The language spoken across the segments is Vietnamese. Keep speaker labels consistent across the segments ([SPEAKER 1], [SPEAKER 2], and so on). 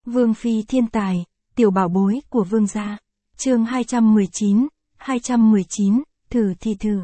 [SPEAKER 1] Vương phi thiên tài, tiểu bảo bối của vương gia. Chương 219, thử thì thử.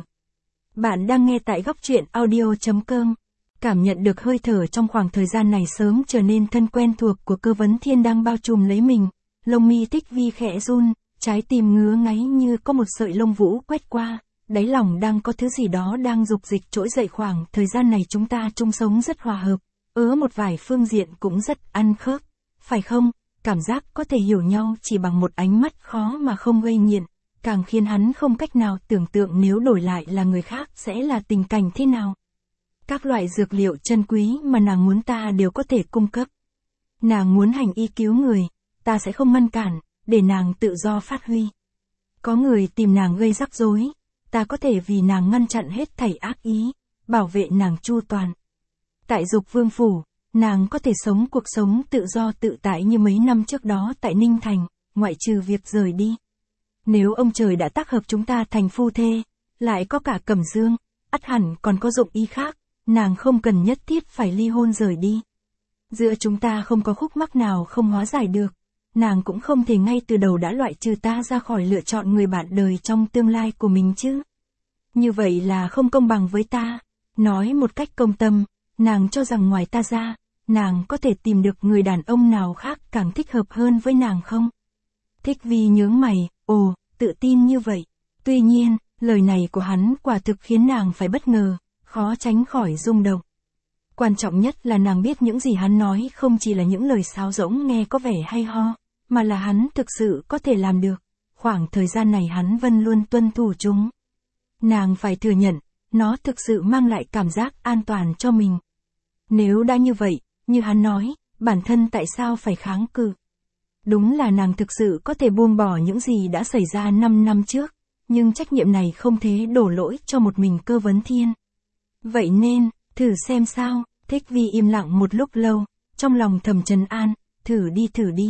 [SPEAKER 1] Bạn đang nghe tại góc truyện audio.com. Cảm nhận được hơi thở trong khoảng thời gian này sớm trở nên thân quen thuộc của Cơ Vấn Thiên đang bao trùm lấy mình, lông mi Tích Vi khẽ run, trái tim ngứa ngáy như có một sợi lông vũ quét qua, đáy lòng đang có thứ gì đó đang dục dịch trỗi dậy. Khoảng thời gian này chúng ta chung sống rất hòa hợp, một vài phương diện cũng rất ăn khớp, phải không? Cảm giác có thể hiểu nhau chỉ bằng một ánh mắt khó mà không gây nghiện, càng khiến hắn không cách nào tưởng tượng nếu đổi lại là người khác sẽ là tình cảnh thế nào. Các loại dược liệu chân quý mà nàng muốn ta đều có thể cung cấp. Nàng muốn hành y cứu người, ta sẽ không ngăn cản, để nàng tự do phát huy. Có người tìm nàng gây rắc rối, ta có thể vì nàng ngăn chặn hết thảy ác ý, bảo vệ nàng chu toàn. Tại Dục Vương phủ, nàng có thể sống cuộc sống tự do tự tại như mấy năm trước đó tại Ninh Thành, ngoại trừ việc rời đi. Nếu ông trời đã tác hợp chúng ta thành phu thê, lại có cả Cẩm Dương, ắt hẳn còn có dụng ý khác, nàng không cần nhất thiết phải ly hôn rời đi. Giữa chúng ta không có khúc mắc nào không hóa giải được, nàng cũng không thể ngay từ đầu đã loại trừ ta ra khỏi lựa chọn người bạn đời trong tương lai của mình chứ. Như vậy là không công bằng với ta. Nói một cách công tâm, nàng cho rằng ngoài ta ra, nàng có thể tìm được người đàn ông nào khác càng thích hợp hơn với nàng không? Thích Vi nhướng mày, tự tin như vậy. Tuy nhiên, lời này của hắn quả thực khiến nàng phải bất ngờ, khó tránh khỏi rung động. Quan trọng nhất là nàng biết những gì hắn nói không chỉ là những lời sáo rỗng nghe có vẻ hay ho, mà là hắn thực sự có thể làm được. Khoảng thời gian này hắn vẫn luôn tuân thủ chúng. Nàng phải thừa nhận, nó thực sự mang lại cảm giác an toàn cho mình. Nếu đã như vậy, như hắn nói, bản thân tại sao phải kháng cự? Đúng là nàng thực sự có thể buông bỏ những gì đã xảy ra 5 năm trước, nhưng trách nhiệm này không thể đổ lỗi cho một mình Cơ Vấn Thiên. Vậy nên, thử xem sao. Thích Vi im lặng một lúc lâu, trong lòng thầm trấn an, thử đi.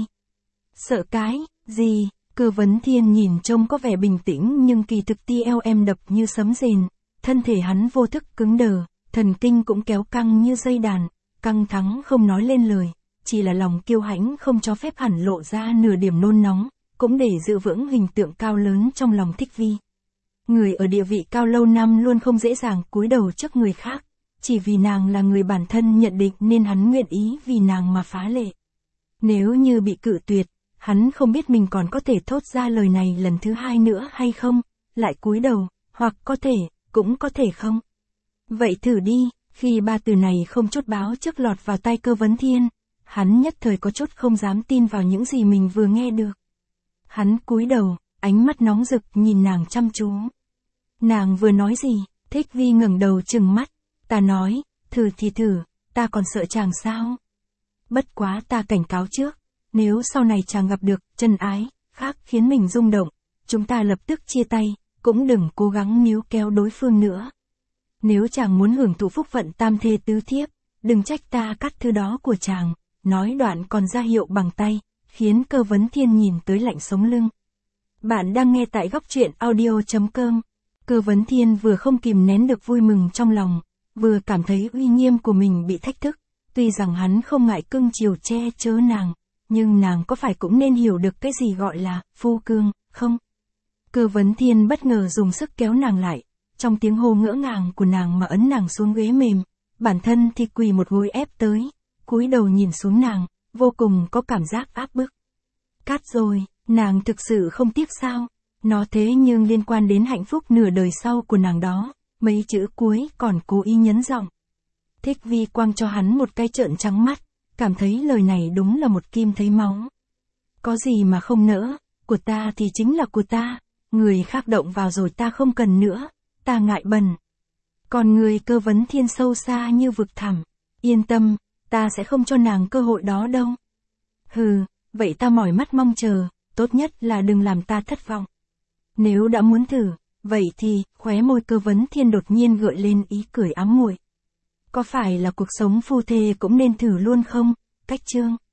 [SPEAKER 1] Sợ cái gì? Cơ Vấn Thiên nhìn trông có vẻ bình tĩnh nhưng kỳ thực tim đập như sấm rền, thân thể hắn vô thức cứng đờ, thần kinh cũng kéo căng như dây đàn, căng thẳng không nói lên lời, chỉ là lòng kiêu hãnh không cho phép hẳn lộ ra nửa điểm nôn nóng, cũng để giữ vững hình tượng cao lớn trong lòng Thích Vi. Người ở địa vị cao lâu năm luôn không dễ dàng cúi đầu trước người khác, chỉ vì nàng là người bản thân nhận định nên hắn nguyện ý vì nàng mà phá lệ. Nếu như bị cự tuyệt, hắn không biết mình còn có thể thốt ra lời này lần thứ hai nữa hay không, lại cúi đầu, hoặc có thể, cũng có thể không. Vậy thử đi. Khi ba từ này không chút báo trước lọt vào tai Cơ Vấn Thiên, hắn nhất thời có chút không dám tin vào những gì mình vừa nghe được. Hắn cúi đầu, ánh mắt nóng rực nhìn nàng chăm chú. Nàng vừa nói gì? Thích Vi ngẩng đầu trừng mắt. Ta nói, thử thì thử, ta còn sợ chàng sao? Bất quá ta cảnh cáo trước, nếu sau này chàng gặp được chân ái khác khiến mình rung động, chúng ta lập tức chia tay, cũng đừng cố gắng níu kéo đối phương nữa. Nếu chàng muốn hưởng thụ phúc phận tam thê tứ thiếp, đừng trách ta cắt thứ đó của chàng. Nói đoạn còn ra hiệu bằng tay, khiến Cơ Vấn Thiên nhìn tới lạnh sống lưng. Bạn đang nghe tại góc truyện audio.com. Cơ Vấn Thiên vừa không kìm nén được vui mừng trong lòng, vừa cảm thấy uy nghiêm của mình bị thách thức. Tuy rằng hắn không ngại cưng chiều che chở nàng, nhưng nàng có phải cũng nên hiểu được cái gì gọi là phu cương, không? Cơ Vấn Thiên bất ngờ dùng sức kéo nàng lại, trong tiếng hô ngỡ ngàng của nàng mà ấn nàng xuống ghế mềm, bản thân thì quỳ một gối ép tới, cúi đầu nhìn xuống nàng, vô cùng có cảm giác áp bức. Cát rồi, nàng thực sự không tiếc sao? Nó thế nhưng liên quan đến hạnh phúc nửa đời sau của nàng đó, mấy chữ cuối còn cố ý nhấn giọng. Thích Vi quăng cho hắn một cái trợn trắng mắt, cảm thấy lời này đúng là một kim thấy máu. Có gì mà không nỡ, của ta thì chính là của ta, người khác động vào rồi ta không cần nữa, ta ngại bẩn. Còn người Cơ Vấn Thiên sâu xa như vực thẳm, yên tâm, ta sẽ không cho nàng cơ hội đó đâu. Hừ, vậy ta mỏi mắt mong chờ, tốt nhất là đừng làm ta thất vọng. Nếu đã muốn thử, vậy thì, khóe môi Cơ Vấn Thiên đột nhiên gợi lên ý cười ám muội. Có phải là cuộc sống phu thê cũng nên thử luôn không? Cách chương